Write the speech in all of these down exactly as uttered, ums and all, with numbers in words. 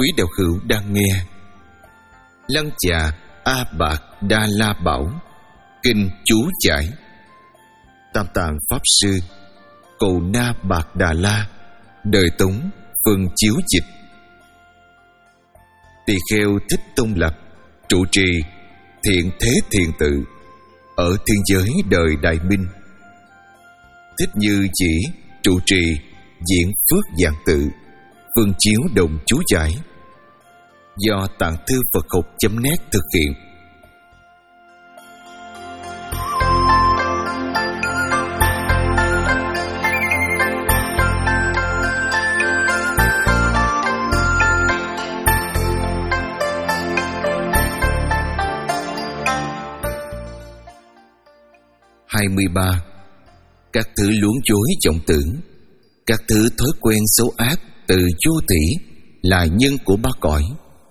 quý đạo hữu đang nghe Lăng Già A Bạc Đa La Bảo Kinh chú giải Tam Tạng Pháp Sư Cầu Na Bạc Đà La Đời Tống Phân chiếu dịch. Tỳ kheo Thích Tôn Lập trụ trì Thiện Thế Thiền Tự ở thiên giới đời Đại Minh. Thích Như Chỉ trụ trì Diễn Phước Giảng Tự Phân chiếu đồng chú giải do Tạng Thư Phật Học chấm net thực hiện. hai mươi ba. Các thứ luống chối vọng tưởng, các thứ thói quen xấu ác từ vô thỉ là nhân của ba cõi.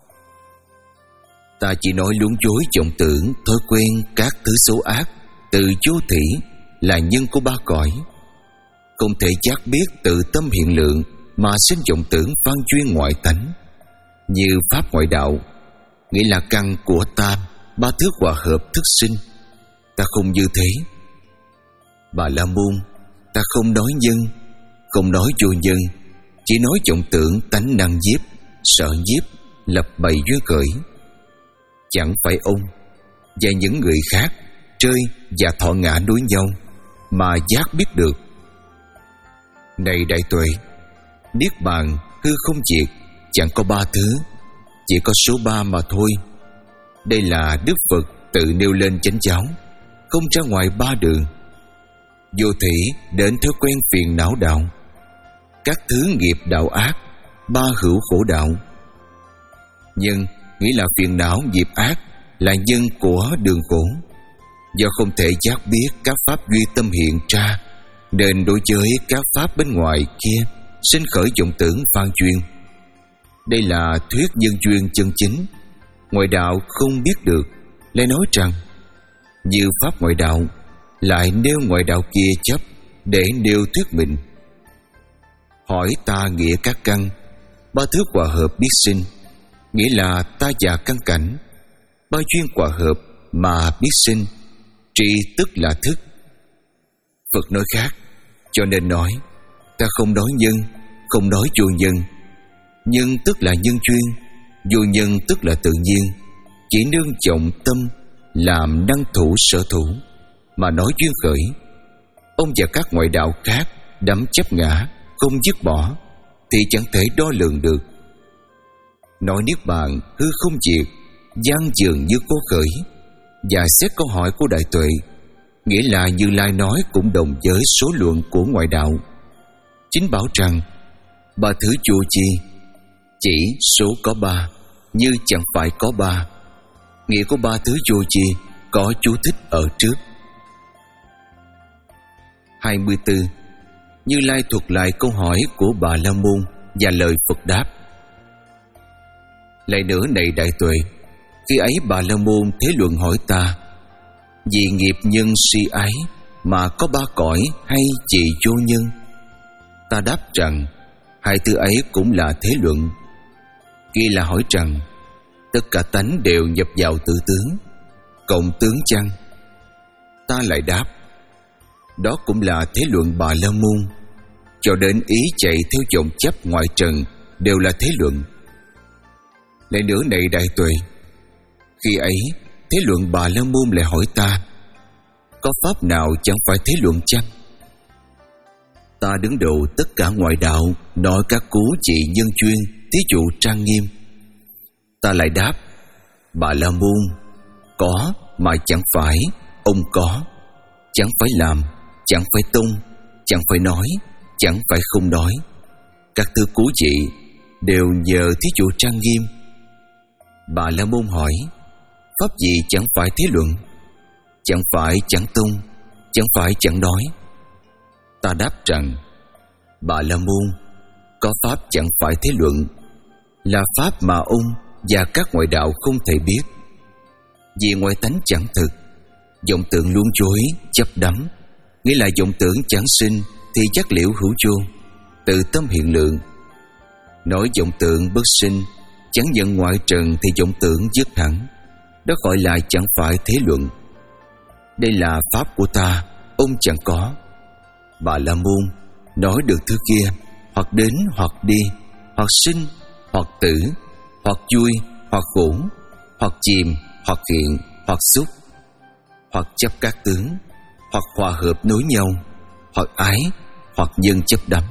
Ta chỉ nói luống chối vọng tưởng, thói quen các thứ xấu ác từ vô thỉ là nhân của ba cõi. Không thể giác biết tự tâm hiện lượng mà sinh vọng tưởng phan duyên ngoại tánh. Như pháp ngoại đạo, nghĩa là căn của tam, ba thứ hòa hợp thức sinh. Ta không như thế. Bà La Môn, ta không nói nhân, không nói vô nhân, chỉ nói vọng tưởng tánh năng nhiếp, sợ nhiếp, lập bày duyên khởi. Chẳng phải ông và những người khác chơi và thọ ngã đối nhau mà giác biết được. Này đại tuệ, niết bàn hư không diệt chẳng có ba thứ, chỉ có số ba mà thôi. Đây là Đức Phật tự nêu lên chánh giáo, không ra ngoài ba đường. Vô thỉ đến thói quen phiền não đạo, các thứ nghiệp đạo ác, ba hữu khổ đạo. Nhân nghĩa là phiền não nghiệp ác là nhân của đường khổ. Do không thể giác biết các pháp duy tâm hiện ra, nên đối với các pháp bên ngoài kia sinh khởi vọng tưởng phan duyên. Đây là thuyết nhân duyên chân chính. Ngoại đạo không biết được, lại nói rằng như pháp ngoại đạo lại nêu ngoại đạo kia chấp để nêu thuyết mình. Hỏi ta nghĩa các căn, ba thứ hòa hợp biết sinh, nghĩa là ta và căn cảnh, ba duyên hòa hợp mà biết sinh. Tri tức là thức. Phật nói khác, cho nên nói ta không nói nhân, không nói vô nhân. Nhân tức là nhân duyên, vô nhân tức là tự nhiên. Chỉ nương trọng tâm làm năng thủ sở thủ mà nói duyên khởi. Ông và các ngoại đạo khác đắm chấp ngã, không dứt bỏ thì chẳng thể đo lường được. Nói niết bàn hư không diệt, gian dường như cố khởi. Và xét câu hỏi của đại tuệ, nghĩa là Như Lai nói cũng đồng với số luận của ngoại đạo. Chính bảo rằng ba thứ vô chi, chỉ số có ba, như chẳng phải có ba. Nghĩa của ba thứ vô chi có chú thích ở trước. hai mươi tư. Như Lai thuật lại câu hỏi của Bà La Môn và lời Phật đáp. Lại nữa này đại tuệ, khi ấy Bà La Môn thế luận hỏi ta, vì nghiệp nhân si ái mà có ba cõi hay chỉ vô nhân? Ta đáp rằng hai thứ ấy cũng là thế luận. Kia là hỏi rằng tất cả tánh đều nhập vào tự tướng, cộng tướng chăng? Ta lại đáp, đó cũng là thế luận Bà La Môn. Cho đến ý chạy theo vọng chấp ngoại trần đều là thế luận. Lại nữa này đại tuệ, khi ấy thế luận Bà La Môn lại hỏi ta, có pháp nào chẳng phải thế luận chăng? Ta đứng đầu tất cả ngoại đạo, nói các cú trị nhân chuyên, thí dụ trang nghiêm. Ta lại đáp, Bà La Môn, có mà chẳng phải, ông có, chẳng phải làm, chẳng phải tung, chẳng phải nói, chẳng phải không nói. Các thứ cú trị đều nhờ thí dụ trang nghiêm. Bà La Môn hỏi, pháp gì chẳng phải thế luận? Chẳng phải chẳng tung, chẳng phải chẳng nói. Ta đáp rằng, Bà La Môn, có pháp chẳng phải thế luận, là pháp mà ông và các ngoại đạo không thể biết. Vì ngoại tánh chẳng thực, vọng tưởng luống chối, chấp đắm, nghĩa là vọng tưởng chẳng sinh thì chắc liễu hữu vô, tự tâm hiện lượng. Nói vọng tưởng bất sinh chẳng nhận ngoại trần thì vọng tưởng dứt hẳn. Đó gọi là chẳng phải thế luận. Đây là pháp của ta, ông chẳng có. Bà La Môn nói được thứ kia, hoặc đến hoặc đi, hoặc sinh hoặc tử, hoặc vui hoặc khổ, hoặc chìm hoặc hiện, hoặc xúc, hoặc chấp các tướng, hoặc hòa hợp nối nhau, hoặc ái, hoặc nhân chấp đắm.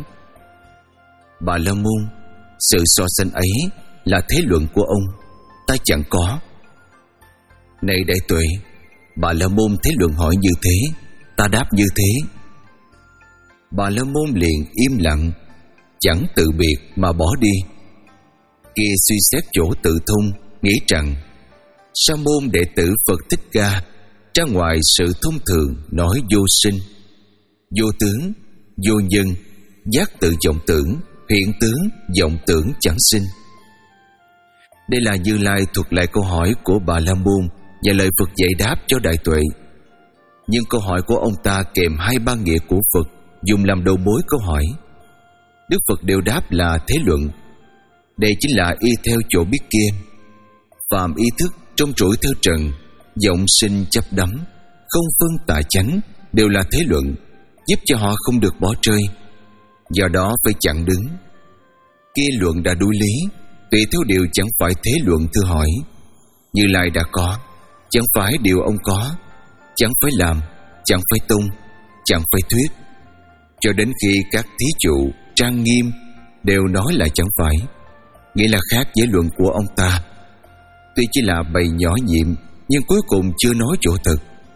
Bà La Môn, sự so sánh ấy là thế luận của ông, ta chẳng có. Này Đại Tuệ, Bà La Môn thế luận hỏi như thế, ta đáp như thế. Bà La Môn liền im lặng, chẳng tự biệt mà bỏ đi. Kia suy xét chỗ tự thông, nghĩ rằng sa môn đệ tử Phật Thích Ca ra ngoài sự thông thường nói vô sinh, vô tướng, vô nhân, giác tự vọng tưởng, hiện tướng vọng tưởng chẳng sinh. Đây là Như Lai thuật lại câu hỏi của Bà La Môn và lời Phật dạy đáp cho Đại Tuệ. Nhưng câu hỏi của ông ta kèm hai ba nghĩa của Phật dùng làm đầu mối câu hỏi. Đức Phật đều đáp là thế luận. Đây chính là y theo chỗ biết kia. Phàm ý thức trong trỗi theo trần, vọng sinh chấp đắm, không phân tà chánh, đều là thế luận, giúp cho họ không được bỏ rơi. Do đó phải chặn đứng. Kia luận đã đối lý, tùy theo điều chẳng phải thế luận. Thưa hỏi, Như Lai đã có, chẳng phải điều ông có, chẳng phải làm, chẳng phải tung, chẳng phải thuyết, cho đến khi các thí chủ trang nghiêm đều nói là chẳng phải, nghĩa là khác với luận của ông ta. Tuy chỉ là bày nhỏ nhiệm, nhưng cuối cùng chưa nói chỗ thật.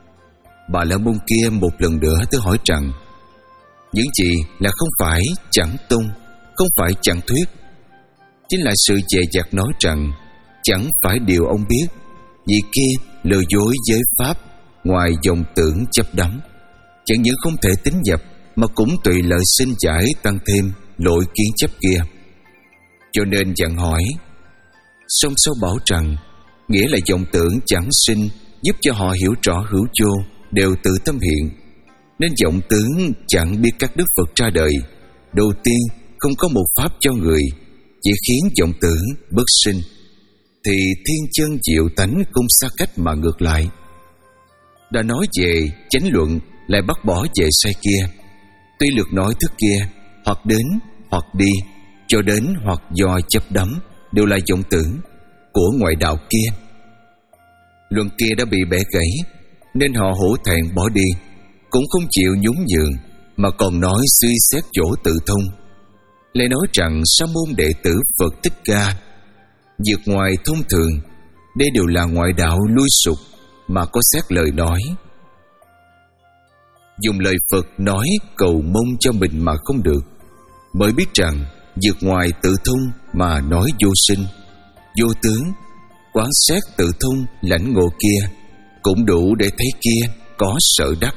Bà La Môn kia một lần nữa tới hỏi rằng, những gì là không phải chẳng tung, không phải chẳng thuyết? Chính là sự dè dặt nói rằng chẳng phải điều ông biết, vì kia lừa dối giới pháp, ngoài dòng tưởng chấp đắm, chẳng những không thể tín nhập, mà cũng tùy lợi sinh giải tăng thêm lỗi kiến chấp kia. Cho nên dặn hỏi. Song sau bảo rằng nghĩa là vọng tưởng chẳng sinh, giúp cho họ hiểu rõ hữu vô đều tự tâm hiện. Nên vọng tướng chẳng biết các đức Phật ra đời, đầu tiên không có một pháp cho người, chỉ khiến vọng tưởng bất sinh, thì thiên chân diệu tánh không xa cách mà ngược lại. Đã nói về chánh luận, lại bắt bỏ về sai kia. Tuy lược nói thức kia, hoặc đến hoặc đi, cho đến hoặc do chấp đắm, đều là vọng tưởng của ngoại đạo kia. Luận kia đã bị bẻ gãy, nên họ hổ thẹn bỏ đi, cũng không chịu nhún nhường, mà còn nói suy xét chỗ tự thông. Lại nói rằng sa môn đệ tử Phật Thích Ca vượt ngoài thông thường, đây đều là ngoại đạo lui sụp, mà có xét lời nói. Dùng lời Phật nói cầu mong cho mình mà không được, mới biết rằng vượt ngoài tự thông mà nói vô sinh, vô tướng, quán xét tự thông lãnh ngộ kia, cũng đủ để thấy kia có sở đắc.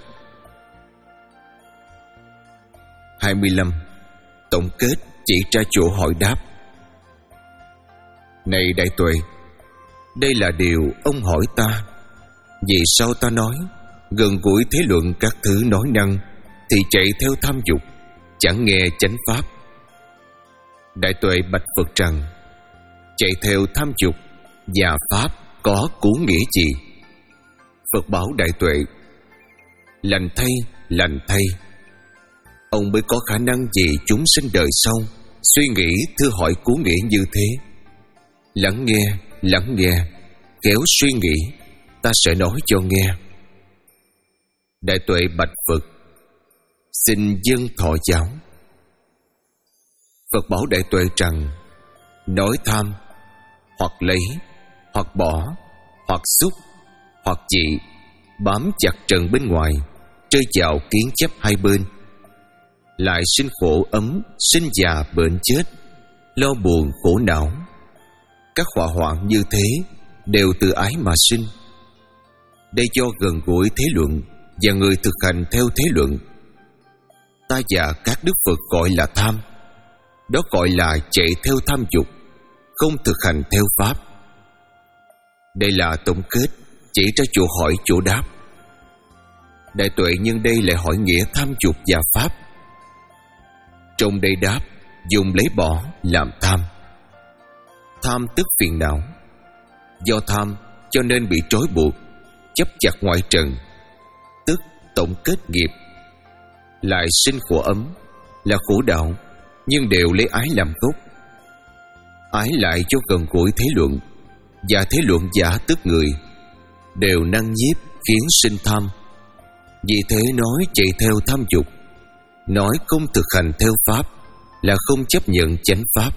hai mươi lăm. Tổng kết chỉ ra chỗ hỏi đáp. Này Đại Tuệ, đây là điều ông hỏi ta. Vì sao ta nói gần gũi thế luận các thứ nói năng, thì chạy theo tham dục, chẳng nghe chánh pháp? Đại Tuệ bạch Phật rằng, chạy theo tham dục và pháp có cú nghĩa gì? Phật bảo Đại Tuệ, lành thay, lành thay, ông mới có khả năng gì chúng sinh đời sau suy nghĩ thưa hỏi cú nghĩa như thế. Lắng nghe, lắng nghe, kéo suy nghĩ, ta sẽ nói cho nghe. Đại Tuệ bạch Phật, xin dâng thọ giáo. Phật bảo Đại Tuệ rằng, nói tham, hoặc lấy, hoặc bỏ, hoặc xúc, hoặc dị, bám chặt trần bên ngoài, rơi vào kiến chấp hai bên, lại sinh khổ ấm, sinh già bệnh chết, lo buồn khổ não. Các họa hoạn như thế đều từ ái mà sinh. Đây do gần gũi thế luận và người thực hành theo thế luận. Ta và các đức Phật gọi là tham, đó gọi là chạy theo tham dục, không thực hành theo pháp. Đây là tổng kết chỉ ra chỗ hỏi chỗ đáp. Đại Tuệ nhân đây lại hỏi nghĩa tham dục và pháp. Trong đây đáp dùng lấy bỏ làm tham. tham tức phiền não. Do tham cho nên bị trói buộc, chấp chặt ngoại trần, tức tổng kết nghiệp. Lại sinh khổ ấm, là khổ đạo, nhưng đều lấy ái làm gốc. Ái lại cho gần gũi thế luận, và thế luận giả tức người, đều năng nhiếp khiến sinh tham. Vì thế nói chạy theo tham dục, nói không thực hành theo pháp, là không chấp nhận chánh pháp.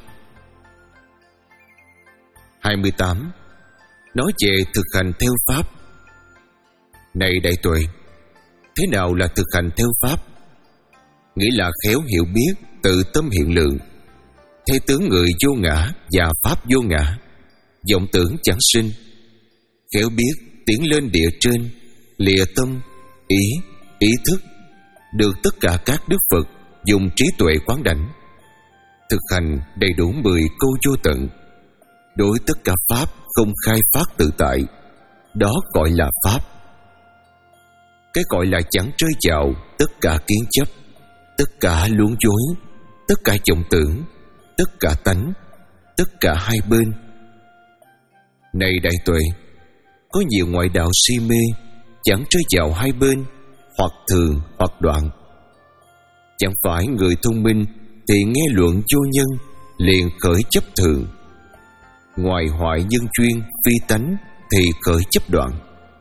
hai mươi tám. Nói về thực hành theo pháp. Này đại tuệ, thế nào là thực hành theo pháp? Nghĩa là khéo hiểu biết tự tâm hiện lượng, thấy tướng người vô ngã và pháp vô ngã, vọng tưởng chẳng sinh. Khéo biết tiến lên địa trên, lìa tâm, ý, ý thức, được tất cả các đức Phật dùng trí tuệ quán đảnh. Thực hành đầy đủ mười câu vô tận, đối tất cả pháp không khai phát tự tại, đó gọi là pháp. Cái gọi là chẳng rơi vào tất cả kiến chấp, tất cả luống dối, tất cả vọng tưởng, tất cả tánh, tất cả hai bên. Này đại tuệ, có nhiều ngoại đạo si mê, chẳng rơi vào hai bên, hoặc thường hoặc đoạn. Chẳng phải người thông minh thì nghe luận vô nhân liền khởi chấp thường, ngoài hoại nhân chuyên phi tánh thì khởi chấp đoạn.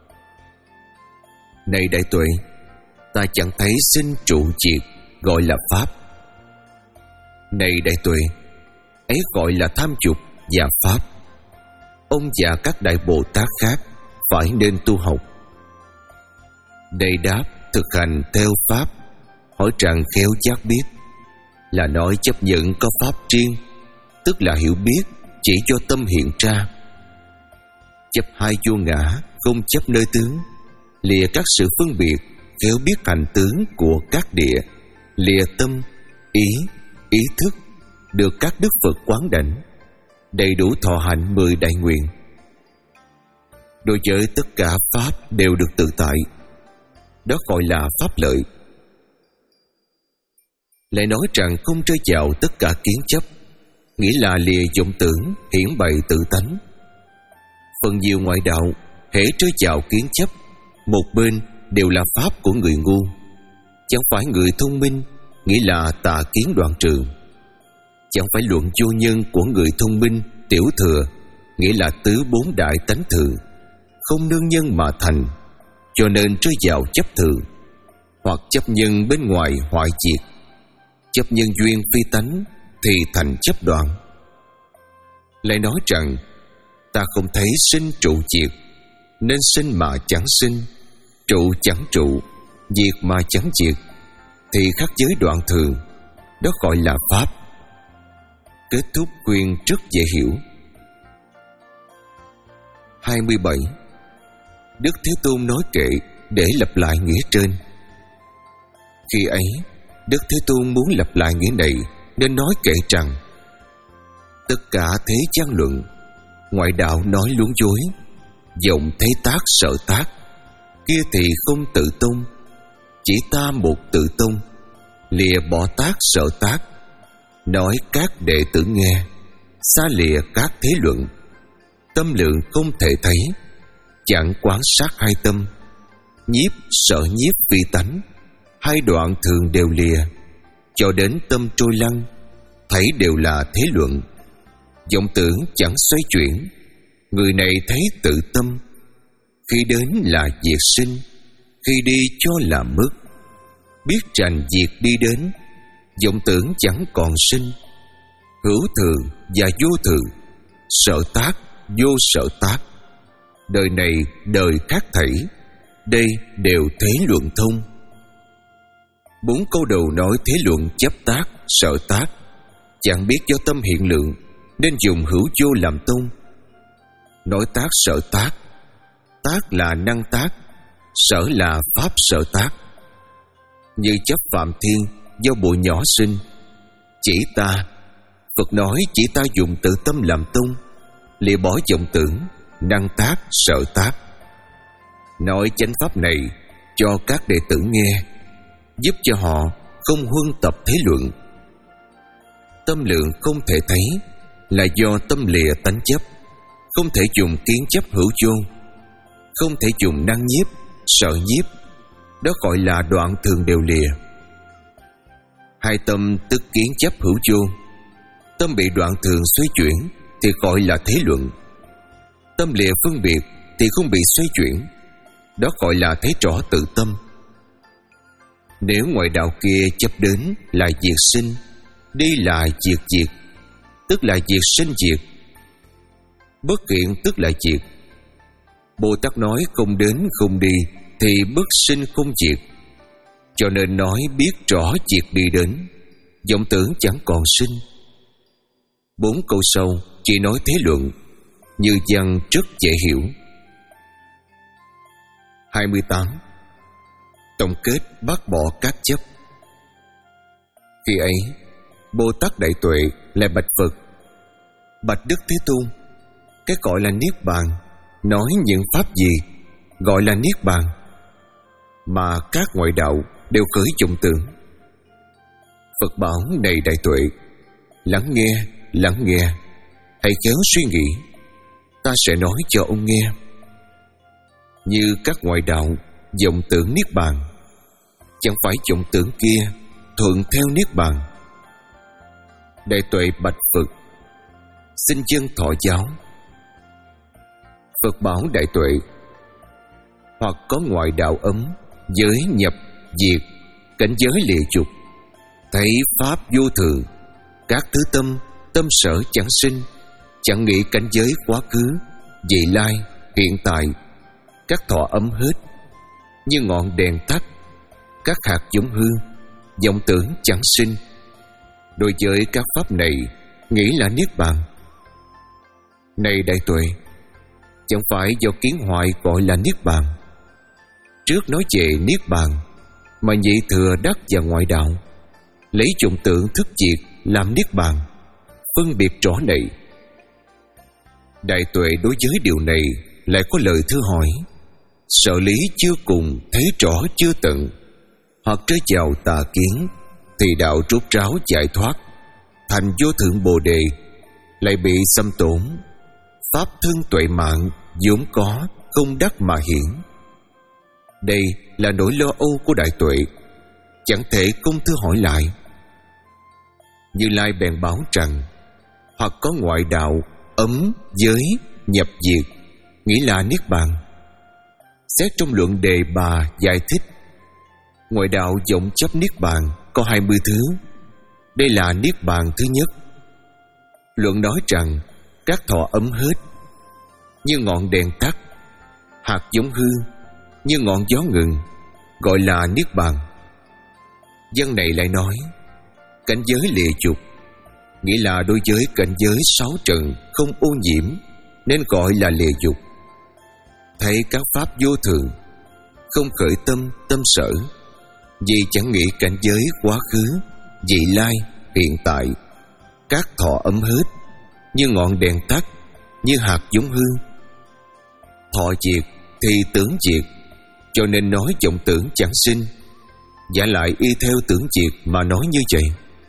Này đại tuệ, ta chẳng thấy sinh trụ diệt gọi là pháp. Này đại tuệ, ấy gọi là tham dục và pháp. Ông và các đại Bồ Tát khác phải nên tu học. Đây đáp thực hành theo pháp, hỏi rằng khéo giác biết, là nói chấp nhận có pháp riêng, tức là hiểu biết chỉ do tâm hiện ra. Chấp hai vô ngã, không chấp nơi tướng, lìa các sự phân biệt, khéo biết hành tướng của các địa, lìa tâm, ý, ý thức, được các đức Phật quán đảnh, đầy đủ thọ hạnh mười đại nguyện. Đối với tất cả pháp đều được tự tại, đó gọi là pháp lợi. Lại nói rằng không rơi vào tất cả kiến chấp, nghĩa là lìa vọng tưởng hiển bày tự tánh. Phần nhiều ngoại đạo hễ rơi vào kiến chấp, một bên đều là pháp của người ngu, chẳng phải người thông minh, nghĩa là tà kiến đoạn trường. Chẳng phải luận vô nhân của người thông minh, tiểu thừa, nghĩa là tứ bốn đại tánh thường, không nương nhân mà thành, cho nên rơi vào chấp thường, hoặc chấp nhân bên ngoài hoại diệt. Chấp nhân duyên phi tánh thì thành chấp đoạn. Lại nói rằng ta không thấy sinh trụ diệt, nên sinh mà chẳng sinh, trụ chẳng trụ, diệt mà chẳng diệt, thì khác giới đoạn thường, đó gọi là pháp. Kết thúc khuyên rất dễ hiểu. hai mươi bảy. Đức Thế Tôn nói kệ để lặp lại nghĩa trên. Khi ấy, Đức Thế Tôn muốn lặp lại nghĩa này nên nói kệ rằng: tất cả thế gian luận, ngoại đạo nói luống dối, vọng thấy tác sợ tác, kia thì không tự tông, chỉ ta một tự tông, lìa bỏ tác sợ tác, nói các đệ tử nghe, xa lìa các thế luận, tâm lượng không thể thấy, chẳng quán sát hai tâm, nhiếp sợ nhiếp vi tánh, hai đoạn thường đều lìa, cho đến tâm trôi lăn, thấy đều là thế luận, vọng tưởng chẳng xoay chuyển, người này thấy tự tâm, khi đến là diệt sinh, khi đi cho là mất, biết rành diệt đi đến, vọng tưởng chẳng còn sinh, hữu thường và vô thường, sợ tác vô sợ tác, đời này đời khác thảy, đây đều thế luận thông. Bốn câu đầu nói thế luận chấp tác, sợ tác, chẳng biết do tâm hiện lượng nên dùng hữu vô làm tông. Nói tác sợ tác, tác là năng tác, sở là pháp sợ tác. Như chấp phạm thiên do bụi nhỏ sinh, chỉ ta, Phật nói chỉ ta dùng tự tâm làm tông, lìa bỏ vọng tưởng, năng tác sợ tác. Nói chánh pháp này cho các đệ tử nghe, giúp cho họ không huân tập thế luận. Tâm lượng không thể thấy, là do tâm lìa tánh chấp, không thể dùng kiến chấp hữu vô, không thể dùng năng nhiếp, sợ nhiếp, đó gọi là đoạn thường đều lìa. Hai tâm tức kiến chấp hữu vô, tâm bị đoạn thường xoay chuyển thì gọi là thế luận. Tâm lìa phân biệt thì không bị xoay chuyển, đó gọi là thấy rõ tự tâm. Nếu ngoại đạo kia chấp đến là diệt sinh, đi là diệt diệt, tức là diệt sinh diệt. Bất kiện tức là diệt. Bồ Tát nói không đến không đi thì bất sinh không diệt, cho nên nói biết rõ diệt đi đến, vọng tưởng chẳng còn sinh. Bốn câu sau chỉ nói thế luận, như văn rất dễ hiểu. hai mươi tám. Tổng kết bác bỏ các chấp. Khi ấy, Bồ Tát Đại Tuệ lại bạch Phật: Bạch Đức Thế Tôn, cái gọi là Niết Bàn, nói những pháp gì gọi là Niết Bàn mà các ngoại đạo đều khởi vọng tưởng? Phật bảo: Này Đại Tuệ, lắng nghe, lắng nghe, hãy khéo suy nghĩ, ta sẽ nói cho ông nghe. Như các ngoại đạo vọng tưởng Niết Bàn, chẳng phải vọng tưởng kia thuận theo Niết Bàn. Đại Tuệ bạch Phật: Xin dân thọ giáo. Phật bảo Đại Tuệ: Hoặc có ngoại đạo ấm, giới nhập, diệt, cảnh giới lìa dục, thấy pháp vô thường, các thứ tâm, tâm sở chẳng sinh, chẳng nghĩ cảnh giới quá khứ, vị lai, hiện tại, các thọ ấm hết, như ngọn đèn tắt, các hạt giống hư, vọng tưởng chẳng sinh. Đối với các pháp này, nghĩ là Niết Bàn. Này Đại Tuệ, chẳng phải do kiến hoại gọi là Niết Bàn. Trước nói về Niết Bàn, mà nhị thừa đắc và ngoại đạo lấy vọng tưởng thức diệt làm Niết Bàn, phân biệt rõ này. Đại Tuệ đối với điều này lại có lời thưa hỏi: Sợ lý chưa cùng, thấy rõ chưa tận, hoặc rơi vào tà kiến, thì đạo rốt ráo giải thoát, thành vô thượng Bồ Đề, lại bị xâm tổn. Pháp thân tuệ mạng vốn có, không đắc mà hiển. Đây là nỗi lo âu của Đại Tuệ, chẳng thể không thưa hỏi lại. Như Lai bèn bảo rằng: Hoặc có ngoại đạo ấm, giới, nhập, diệt, nghĩ là Niết Bàn. Xét trong luận Đề Bà giải thích, ngoại đạo vọng chấp Niết Bàn có hai mươi thứ. Đây là Niết Bàn thứ nhất. Luận nói rằng các thọ ấm hết, như ngọn đèn tắt, hạt giống hư, như ngọn gió ngừng, gọi là Niết Bàn. Văn này lại nói cảnh giới lìa dục, nghĩa là đối với cảnh giới sáu trần không ô nhiễm, nên gọi là lìa dục. Thấy các pháp vô thường, không khởi tâm, tâm sở, vì chẳng nghĩ cảnh giới quá khứ, vị lai, hiện tại, các thọ ấm hết, như ngọn đèn tắt, như hạt giống hư. Thọ diệt thì tưởng diệt, cho nên nói vọng tưởng chẳng sinh, giả lại y theo tưởng diệt mà nói như vậy.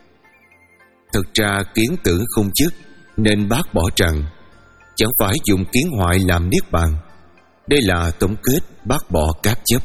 Thực ra kiến tưởng không dứt, nên bác bỏ rằng chẳng phải dùng kiến hoại làm Niết Bàn. Đây là tổng kết bác bỏ các chấp.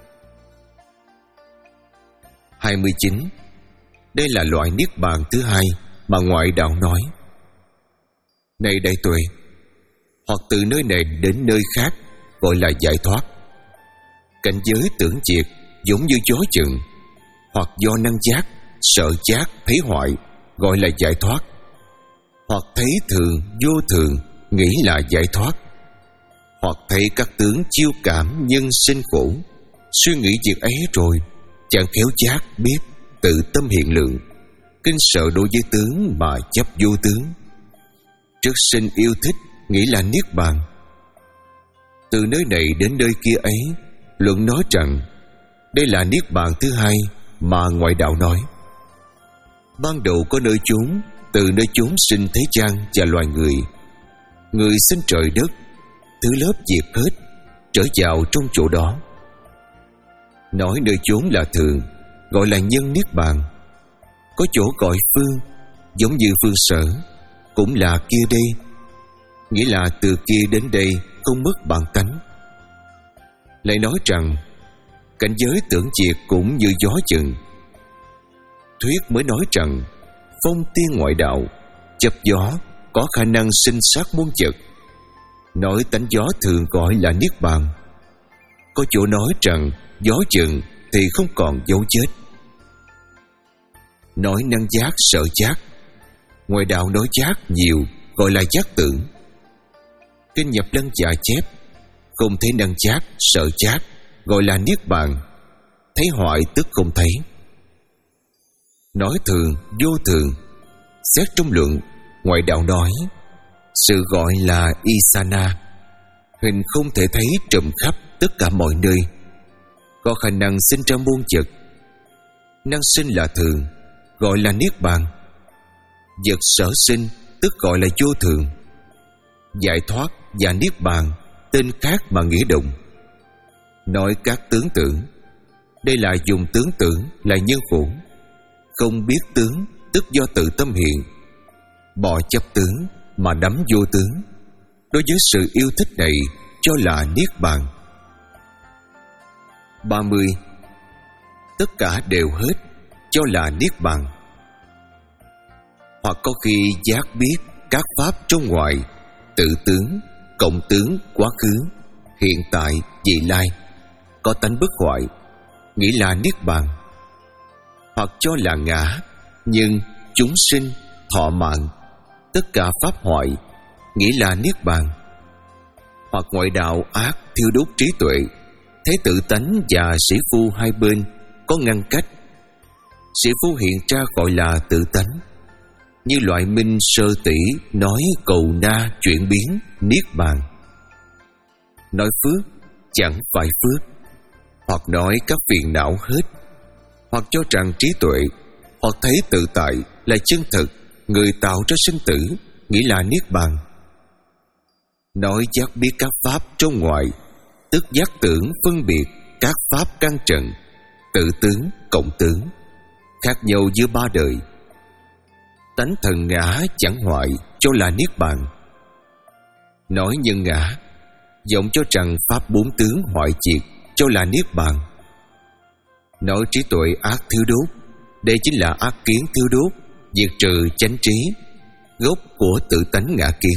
hai mươi chín. Đây là loại Niết Bàn thứ hai mà ngoại đạo nói. Này Đại Tuệ, hoặc từ nơi này đến nơi khác gọi là giải thoát. Cảnh giới tưởng diệt giống như gió chừng, hoặc do năng giác, sợ giác, thấy hoại, gọi là giải thoát. Hoặc thấy thường, vô thường, nghĩ là giải thoát. Hoặc thấy các tướng chiêu cảm nhân sinh khổ, suy nghĩ việc ấy rồi chẳng khéo giác biết tự tâm hiện lượng, kinh sợ đối với tướng mà chấp vô tướng. Trước sinh yêu thích, nghĩ là Niết Bàn. Từ nơi này đến nơi kia ấy, luận nói rằng đây là Niết Bàn thứ hai mà ngoại đạo nói. Ban đầu có nơi chốn, từ nơi chốn sinh thế gian và loài người. Người sinh trời đất, thứ lớp diệt hết, trở vào trong chỗ đó. Nói nơi chốn là thường, gọi là nhân Niết Bàn. Có chỗ gọi phương, giống như phương sở, cũng là kia đây, nghĩa là từ kia đến đây không mất bản tánh. Lại nói rằng cảnh giới tưởng diệt cũng như gió chừng. Thuyết mới nói rằng phong tiên ngoại đạo, chấp gió có khả năng sinh sát muôn vật. Nói tánh gió thường gọi là niết bàn. Có chỗ nói rằng gió chừng thì không còn dấu chết. Nói năng giác sợ giác, ngoại đạo nói giác nhiều gọi là giác tưởng. Kinh Nhập Lăng Dạ chép không thấy năng giác sợ giác gọi là niết bàn, thấy hoại tức không thấy. Nói thường vô thường, xét trong luận, ngoại đạo nói sự gọi là Isana, hình không thể thấy trùm khắp tất cả mọi nơi, có khả năng sinh ra muôn vật. Năng sinh là thường, gọi là niết bàn. Vật sở sinh tức gọi là vô thường. Giải thoát và niết bàn tên khác mà nghĩa đồng. Nói các tướng tưởng, đây là dùng tướng tưởng là nhân khổ. Không biết tướng tức do tự tâm hiện, bỏ chấp tướng mà đắm vô tướng. Đối với sự yêu thích này cho là niết bàn. ba mươi. Tất cả đều hết cho là niết bàn. Hoặc có khi giác biết các pháp trong ngoài, tự tướng, cộng tướng, quá khứ, hiện tại, vị lai, có tánh bất hoại, nghĩ là niết bàn. Hoặc cho là ngã, nhưng chúng sinh, thọ mạng, tất cả pháp hoại, nghĩ là niết bàn. Hoặc ngoại đạo ác thiêu đốt trí tuệ, thấy tự tánh và sĩ phu hai bên có ngăn cách. Sĩ phu hiện ra gọi là tự tánh, như loại minh sơ tỷ nói cầu na chuyển biến niết bàn. Nói phước chẳng phải phước, hoặc nói các phiền não hết, hoặc cho rằng trí tuệ, hoặc thấy tự tại là chân thực, người tạo ra sinh tử, nghĩ là niết bàn. Nói giác biết các pháp trong ngoài, tức giác tưởng phân biệt các pháp căn trần, tự tướng, cộng tướng, khác nhau giữa ba đời. Tánh thần ngã chẳng hoại cho là niết bàn. Nói nhân ngã, vọng cho rằng pháp bốn tướng hoại diệt cho là niết bàn. Nói trí tuệ ác thiêu đốt, đây chính là ác kiến thiêu đốt, diệt trừ chánh trí, gốc của tự tánh ngã kiến.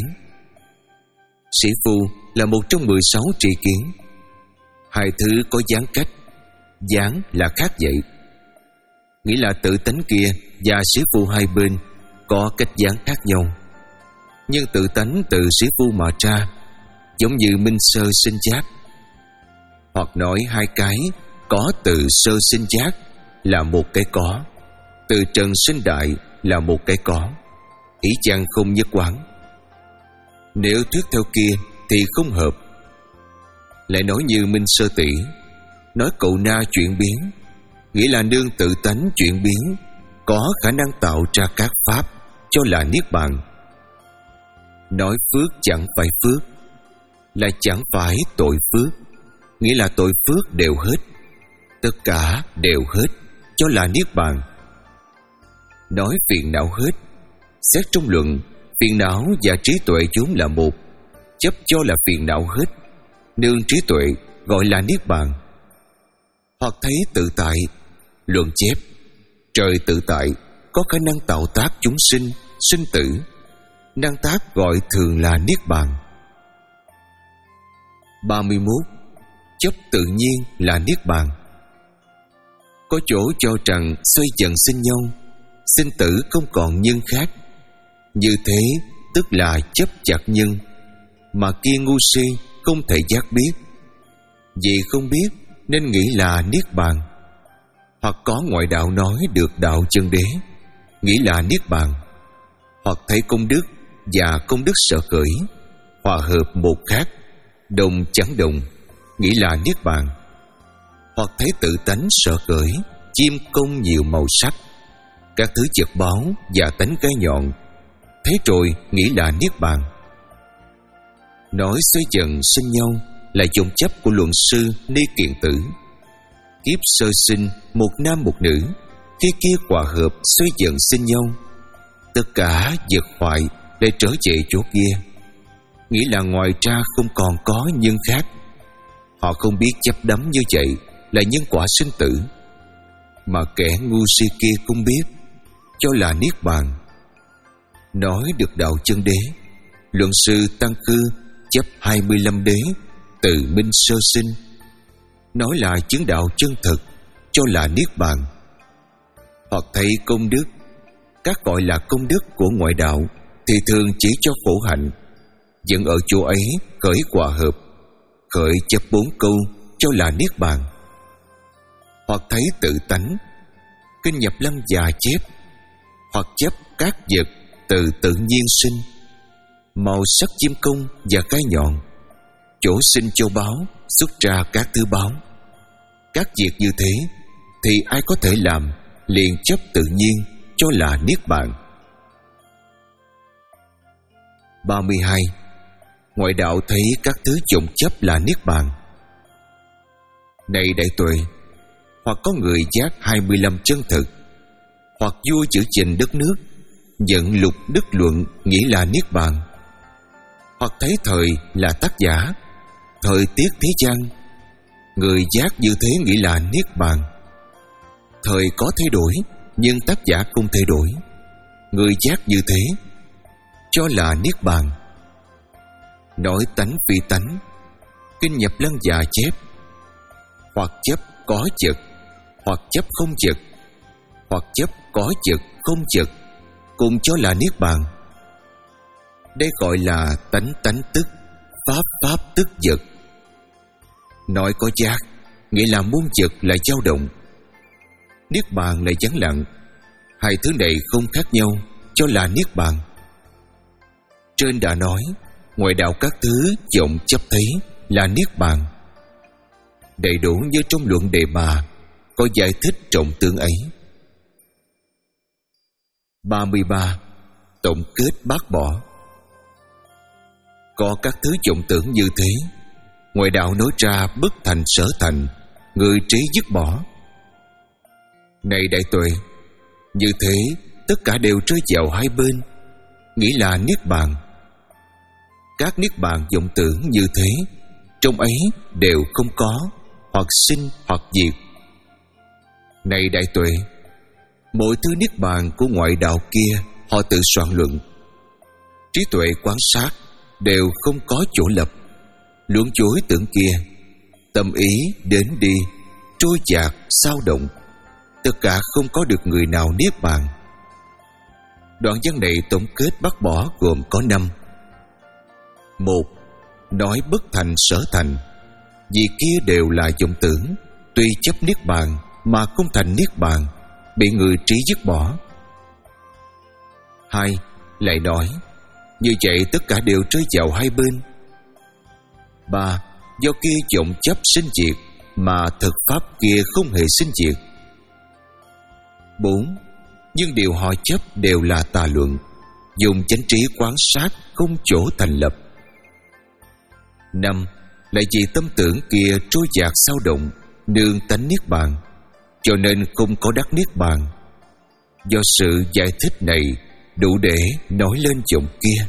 Sĩ phu là một trong mười sáu tri kiến. Hai thứ có gián cách, gián là khác vậy, nghĩa là tự tánh kia và sĩ phu hai bên có cách gián khác nhau. Nhưng tự tánh từ sĩ phu mà ra, giống như minh sơ sinh giác. Hoặc nói hai cái có từ sơ sinh giác là một cái có, từ trần sinh đại là một cái có, ý chăng không nhất quán. Nếu thuyết theo kia thì không hợp. Lại nói như minh sơ tỷ nói cậu na chuyển biến, nghĩa là nương tự tánh chuyển biến, có khả năng tạo ra các pháp cho là niết bàn. Nói phước chẳng phải phước, là chẳng phải tội phước, nghĩa là tội phước đều hết, tất cả đều hết cho là niết bàn. Nói phiền não hết, xét trong luận, phiền não và trí tuệ vốn là một, chấp cho là phiền não hết, nương trí tuệ gọi là niết bàn. Hoặc thấy tự tại, luận chép trời tự tại có khả năng tạo tác chúng sinh, sinh tử, năng tác gọi thường là niết bàn. ba mươi mốt. Chấp tự nhiên là niết bàn. Có chỗ cho rằng xoay dần sinh nhau, sinh tử không còn nhân khác. Như thế tức là chấp chặt nhân, mà kia ngu si không thể giác biết. Vì không biết nên nghĩ là niết bàn. Hoặc có ngoại đạo nói được đạo chân đế, nghĩ là niết bàn. Hoặc thấy công đức và công đức sở khởi hòa hợp một khác, đồng chẳng đồng, nghĩ là niết bàn. Hoặc thấy tự tánh sở khởi chim công nhiều màu sắc, các thứ vật báo và tánh gai nhọn, thấy rồi nghĩ là niết bàn. Nói xoay dần sinh nhau là dùng chấp của luận sư Ni Kiện Tử. Kiếp sơ sinh một nam một nữ, khi kia hòa hợp xoay dần sinh nhau, tất cả vật hoại để trở về chỗ kia, nghĩ là ngoài ra không còn có nhân khác. Họ không biết chấp đắm như vậy là nhân quả sinh tử, mà kẻ ngu si kia cũng biết, cho là niết bàn. Nói được đạo chân đế, luận sư Tăng Khư chấp hai mươi lăm đế từ minh sơ sinh, nói là chứng đạo chân thực, cho là niết bàn. Hoặc thấy công đức, các gọi là công đức của ngoại đạo thì thường chỉ cho khổ hạnh, vẫn ở chỗ ấy khởi hòa hợp, khởi chấp bốn câu, cho là niết bàn. Hoặc thấy tự tánh, kinh Nhập Lăng già chép, hoặc chấp các vật từ tự nhiên sinh, màu sắc chim công và cái nhọn, chỗ sinh châu báu, xuất ra các thứ báu. Các việc như thế thì ai có thể làm, liền chấp tự nhiên, cho là niết bàn. ba mươi hai. Ngoại đạo thấy các thứ vọng chấp là niết bàn. Này đại tuệ, hoặc có người giác hai mươi lăm chân thực, hoặc vua giữ gìn đất nước, dẫn lục đức luận nghĩ là niết bàn. Hoặc thấy thời là tác giả, thời tiết thế gian, người giác như thế nghĩ là niết bàn. Thời có thay đổi, nhưng tác giả không thay đổi, người giác như thế, cho là niết bàn. Nói tánh phi tánh, kinh Nhập Lăng già chép, hoặc chấp có vật, hoặc chấp không vật, hoặc chấp có vật không vật, cùng cho là niết bàn. Đây gọi là tánh tánh tức, pháp pháp tức vật. Nói có giác, nghĩa là muôn vật là dao động, niết bàn là vắng lặng. Hai thứ này không khác nhau, cho là niết bàn. Trên đã nói, ngoại đạo các thứ vọng chấp thấy là niết bàn. Đầy đủ như trong luận Đề Bà có giải thích trọng tướng ấy. ba mươi ba. Tổng kết bác bỏ. Có các thứ vọng tưởng như thế, ngoại đạo nói ra bất thành sở thành, người trí dứt bỏ. Này đại tuệ, như thế tất cả đều rơi vào hai bên, nghĩ là niết bàn. Các niết bàn vọng tưởng như thế, trong ấy đều không có, hoặc sinh hoặc diệt. Này đại tuệ, mỗi thứ niết bàn của ngoại đạo kia họ tự soạn luận, trí tuệ quan sát đều không có chỗ lập. Luận chối tưởng kia, tâm ý đến đi, trôi dạt sao động, tất cả không có được người nào niết bàn. Đoạn văn này tổng kết bác bỏ gồm có năm. Một. Nói bất thành sở thành, vì kia đều là vọng tưởng, tuy chấp niết bàn mà không thành niết bàn, bị người trí dứt bỏ. Hai. Lại nói, như vậy tất cả đều rơi vào hai bên. Ba. Do kia vọng chấp sinh diệt, mà thực pháp kia không hề sinh diệt. Bốn. Nhưng điều họ chấp đều là tà luận, dùng chánh trí quan sát không chỗ thành lập. Năm. Lại vì tâm tưởng kia trôi dạt sao động, nương tánh niết bàn, cho nên không có đắc niết bàn. Do sự giải thích này đủ để nói lên vọng kia.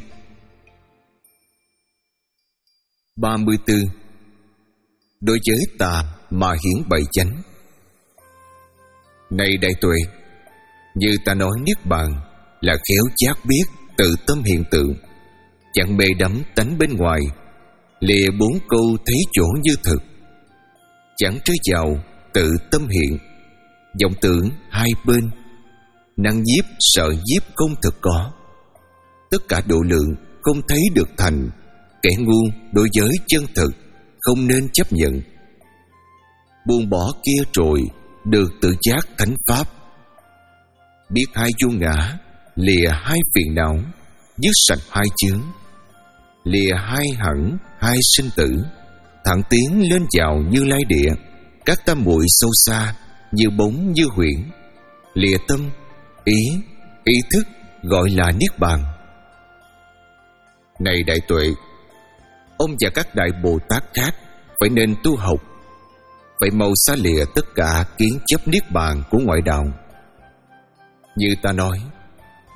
ba mươi tư. Đối với tà mà hiển bày chánh. Này đại tuệ, như ta nói niết bàn là khéo giác biết tự tâm hiện tượng, chẳng mê đắm tánh bên ngoài, lìa bốn câu thấy chỗ như thực, chẳng rơi vào tự tâm hiện, vọng tưởng hai bên, năng nhiếp sợ nhiếp không thực có. Tất cả độ lượng không thấy được thành, kẻ ngu đối với chân thực không nên chấp nhận. Buông bỏ kia rồi được tự giác thánh pháp, biết hai vô ngã, lìa hai phiền não, dứt sạch hai chướng, lìa hai hẳn hai sinh tử, thẳng tiến lên vào Như Lai địa, các tam muội sâu xa như bóng như huyễn, lìa tâm ý ý thức gọi là niết bàn. Này đại tuệ, ông và các đại Bồ Tát khác phải nên tu học, phải mau xa lìa tất cả kiến chấp niết bàn của ngoại đạo. Như ta nói,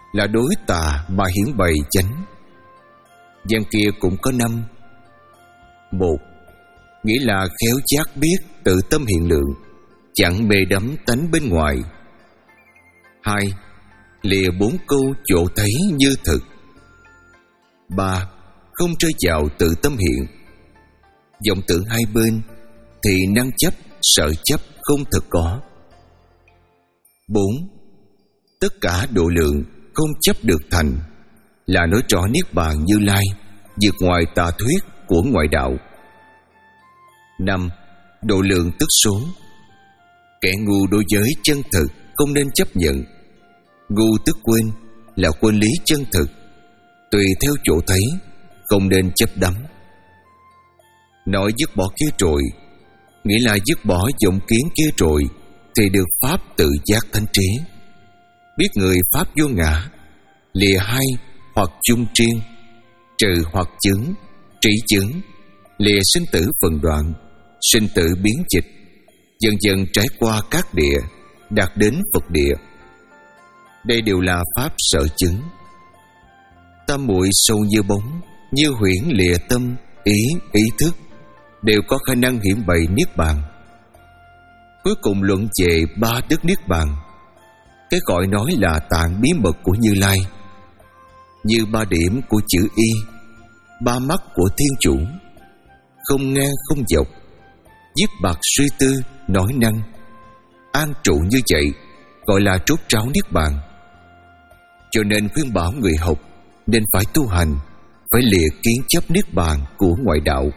là đối tà mà hiển bày chánh. Văn kia cũng có năm. Một, nghĩa là khéo giác biết tự tâm hiện lượng, chẳng mê đắm tánh bên ngoài. Hai, lìa bốn câu chỗ thấy như thực. Ba, không rơi vào tự tâm hiện. Vọng tưởng hai bên thì năng chấp, sợ chấp không thực có. Bốn, tất cả độ lượng không chấp được thành, là nói rõ niết bàn Như Lai vượt ngoài tà thuyết của ngoại đạo. Năm, độ lượng tức số. Kẻ ngu đối với chân thực không nên chấp nhận. Ngu tức quên, là quên lý chân thực, tùy theo chỗ thấy, không nên chấp đắm. Nói dứt bỏ kia rồi, nghĩa là dứt bỏ vọng kiến kia rồi, thì được pháp tự giác thánh trí. Biết người pháp vô ngã, lìa hai hoặc chung triên, trừ hoặc chứng, trí chứng, lìa sinh tử phần đoạn, sinh tử biến dịch, dần dần trải qua các địa, đạt đến Phật địa. Đây đều là pháp sở chứng. Tam muội sâu như bóng, như huyễn lìa tâm, ý, ý thức, đều có khả năng hiển bày niết bàn. Cuối cùng luận về ba đức niết bàn. Cái gọi nói là tạng bí mật của Như Lai, như ba điểm của chữ Y, ba mắt của Thiên Chủ, không ngang không dọc, viết bạc suy tư, nói năng, an trụ như vậy, gọi là trốt ráo niết bàn. Cho nên khuyên bảo người học nên phải tu hành, phải lìa kiến chấp niết bàn của ngoại đạo.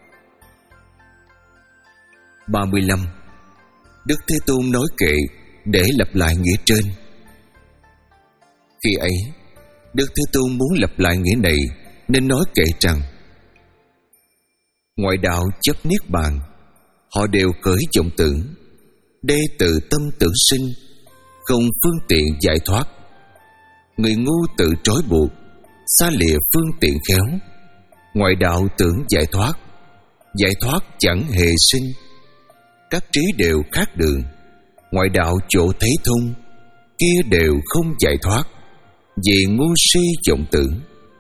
Ba mươi lăm. Đức Thế Tôn nói kệ để lặp lại nghĩa trên. Khi ấy, Đức Thế Tôn muốn lặp lại nghĩa này nên nói kệ rằng: ngoại đạo chấp niết bàn, họ đều khởi vọng tưởng, đê tự tâm tưởng sinh, không phương tiện giải thoát. Người ngu tự trói buộc, xa lìa phương tiện khéo. Ngoại đạo tưởng giải thoát, giải thoát chẳng hề sinh. Các trí đều khác đường, ngoại đạo chỗ thấy thông, kia đều không giải thoát, vì ngu si vọng tưởng.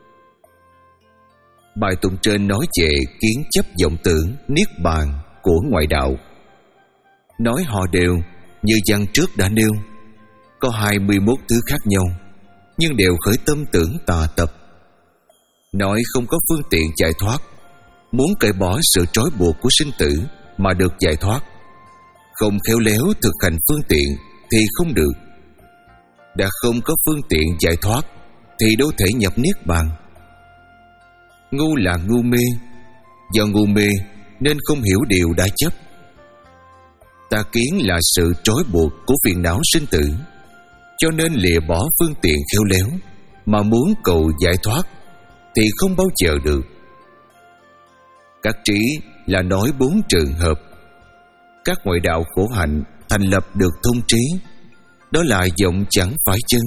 Bài tụng trên nói về kiến chấp vọng tưởng niết bàn của ngoại đạo. Nói họ đều như văn trước đã nêu, có hai mươi mốt thứ khác nhau, nhưng đều khởi tâm tưởng tà tập. Nói không có phương tiện giải thoát, muốn cởi bỏ sự trói buộc của sinh tử mà được giải thoát, không khéo léo thực hành phương tiện thì không được. Đã không có phương tiện giải thoát thì đâu thể nhập niết bàn. Ngu là ngu mê, do ngu mê nên không hiểu điều đã chấp. Tà kiến là sự trói buộc của phiền não sinh tử, cho nên lìa bỏ phương tiện khéo léo mà muốn cầu giải thoát thì không bao giờ được. Các trí là nói bốn trường hợp. Các ngoại đạo khổ hạnh thành lập được thông trí, đó là vọng chẳng phải chân.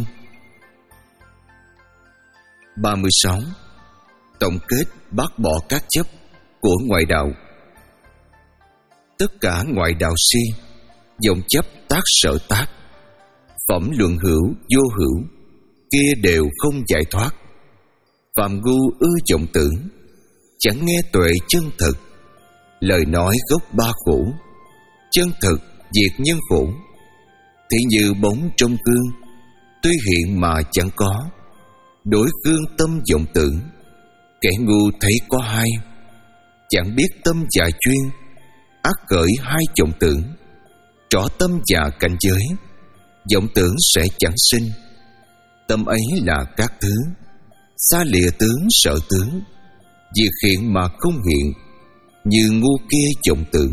Ba mươi sáu. Tổng kết bác bỏ các chấp của ngoại đạo. Tất cả ngoại đạo si, vọng chấp tác sở tác, phẩm luận hữu vô hữu, kia đều không giải thoát. Phạm ngu ư vọng tưởng, chẳng nghe tuệ chân thực, lời nói gốc ba khổ, chân thực diệt nhân khổ. Thì như bóng trong gương, tuy hiện mà chẳng có, đối gương tâm vọng tưởng, kẻ ngu thấy có hai, chẳng biết tâm và chuyên, ác khởi hai vọng tưởng, rõ tâm và cảnh giới, vọng tưởng sẽ chẳng sinh. Tâm ấy là các thứ, xa lìa tướng sợ tướng, việc hiện mà không hiện, như ngu kia vọng tưởng.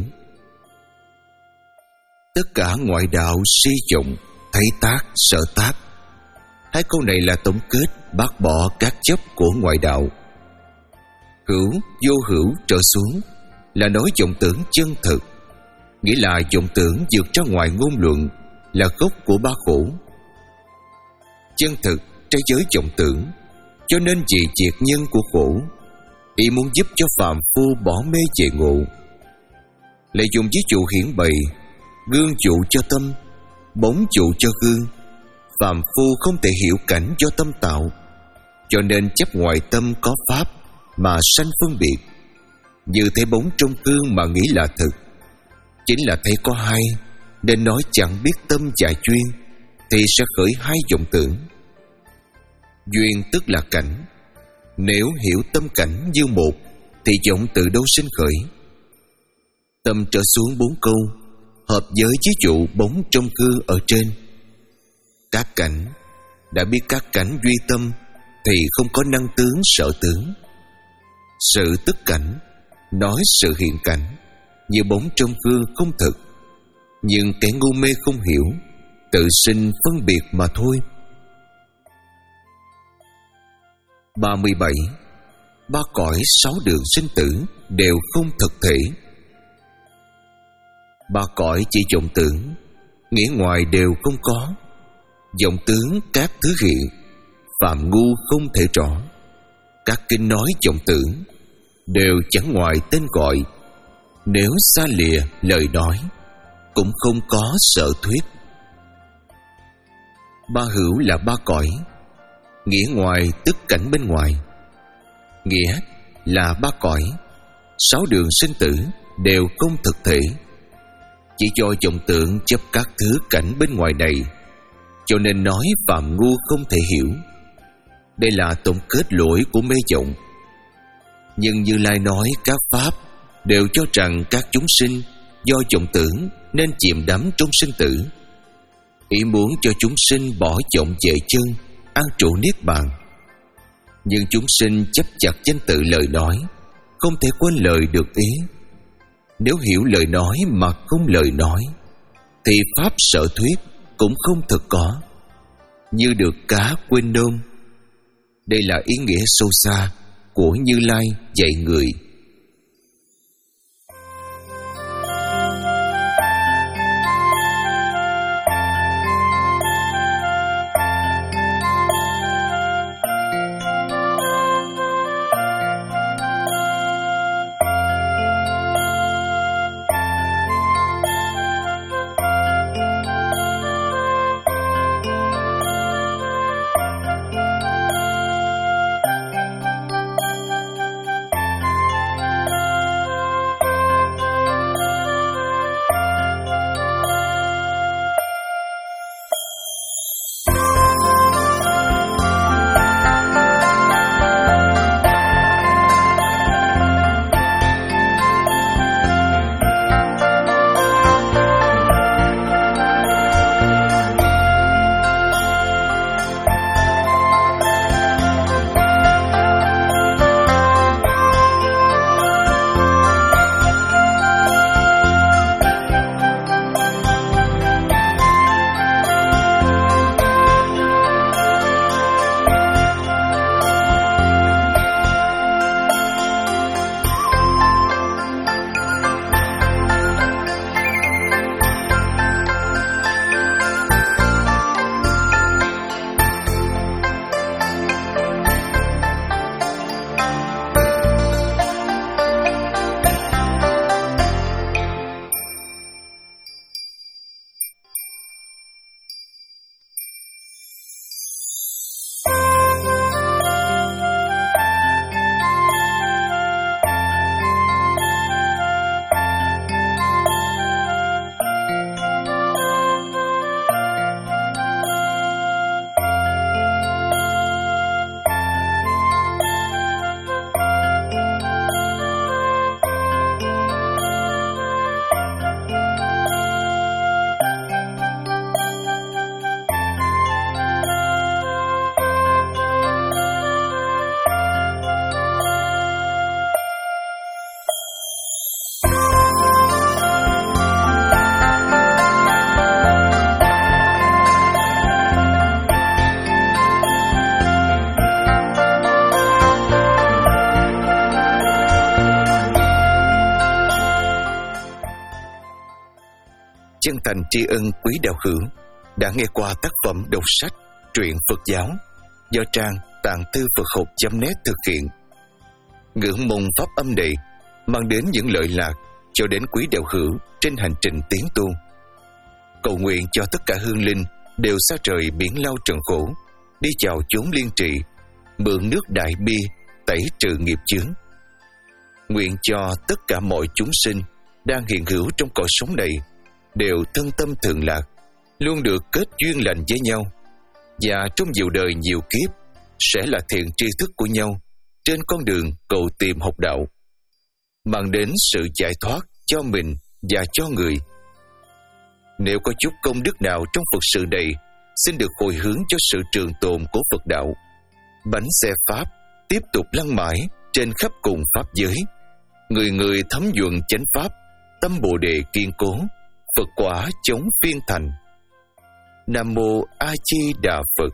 Tất cả ngoại đạo si vọng, thấy tác, sợ tác. Hai câu này là tổng kết bác bỏ các chấp của ngoại đạo. Hữu, vô hữu trở xuống là nói vọng tưởng chân thực, nghĩa là vọng tưởng vượt ra ngoài ngôn luận, là gốc của ba khổ. Chân thực trái giới vọng tưởng, cho nên vì diệt nhân của khổ, ý muốn giúp cho phàm phu bỏ mê về ngộ. Lại dùng ví dụ hiển bày, gương dụ cho tâm, bóng dụ cho gương, phàm phu không thể hiểu cảnh do tâm tạo, cho nên chấp ngoài tâm có pháp mà sanh phân biệt. Như thấy bóng trong gương mà nghĩ là thực, chính là thấy có hai, nên nói chẳng biết tâm giải duyên, thì sẽ khởi hai vọng tưởng. Duyên tức là cảnh. Nếu hiểu tâm cảnh như một, thì vọng từ đâu sinh khởi? Tâm trở xuống bốn câu, hợp với ví dụ bóng trong gương ở trên. Các cảnh, đã biết các cảnh duy tâm, thì không có năng tướng sở tướng. Sự tức cảnh, nói sự hiện cảnh, như bóng trong gương không thực, nhưng kẻ ngu mê không hiểu, tự sinh phân biệt mà thôi. ba mươi bảy. Ba cõi sáu đường sinh tử đều không thực thể. Ba cõi chỉ vọng tưởng, nghĩa ngoài đều không có. Vọng tướng các thứ hiện, phàm ngu không thể rõ. Các kinh nói vọng tưởng đều chẳng ngoài tên gọi, nếu xa lìa lời nói, cũng không có sở thuyết. Ba hữu là ba cõi, nghĩa ngoài tức cảnh bên ngoài. Nghĩa là ba cõi, sáu đường sinh tử đều không thực thể. Chỉ do vọng tưởng chấp các thứ cảnh bên ngoài này, cho nên nói phàm ngu không thể hiểu. Đây là tổng kết lỗi của mê vọng. Nhưng Như Lai nói các pháp đều cho rằng các chúng sinh do vọng tưởng nên chìm đắm trong sinh tử, ý muốn cho chúng sinh bỏ vọng về chân, an trụ niết bàn. Nhưng chúng sinh chấp chặt danh tự lời nói, không thể quên lời được ý. Nếu hiểu lời nói mà không lời nói, thì pháp sở thuyết cũng không thực có, như được cá quên nôm. Đây là ý nghĩa sâu xa của Như Lai dạy người. Chân thành tri ân quý đạo hữu đã nghe qua tác phẩm đọc sách truyện Phật giáo do trang tạng tư Phật học chấm net thực hiện. Ngưỡng mong pháp âm này mang đến những lợi lạc cho đến quý đạo hữu trên hành trình tiến tu. Cầu nguyện cho tất cả hương linh đều xa trời biển lao trần khổ, đi chào chốn liên trị, mượn nước đại bi tẩy trừ nghiệp chướng. Nguyện cho tất cả mọi chúng sinh đang hiện hữu trong cõi sống này đều thân tâm thường lạc, luôn được kết duyên lành với nhau, và trong nhiều đời nhiều kiếp sẽ là thiện tri thức của nhau trên con đường cầu tìm học đạo, mang đến sự giải thoát cho mình và cho người. Nếu có chút công đức nào trong Phật sự này, xin được hồi hướng cho sự trường tồn của Phật đạo. Bánh xe Pháp tiếp tục lăn mãi trên khắp cùng Pháp giới, người người thấm nhuận chánh Pháp, tâm Bồ Đề kiên cố, Phật quả chống phiên thành. Nam Mô A Di Đà Phật.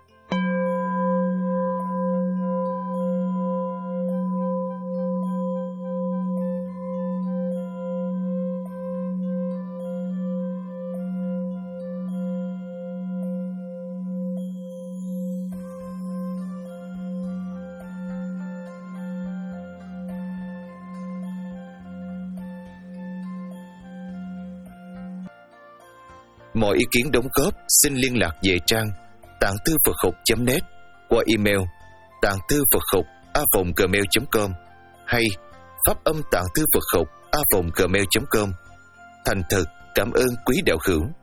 Mọi ý kiến đóng góp xin liên lạc về trang tạng thư Phật học chấm net qua email tạng thư Phật học a vòng gmail chấm com hay pháp âm tạng thư Phật học a vòng gmail chấm com. Thành thật cảm ơn quý đạo hữu.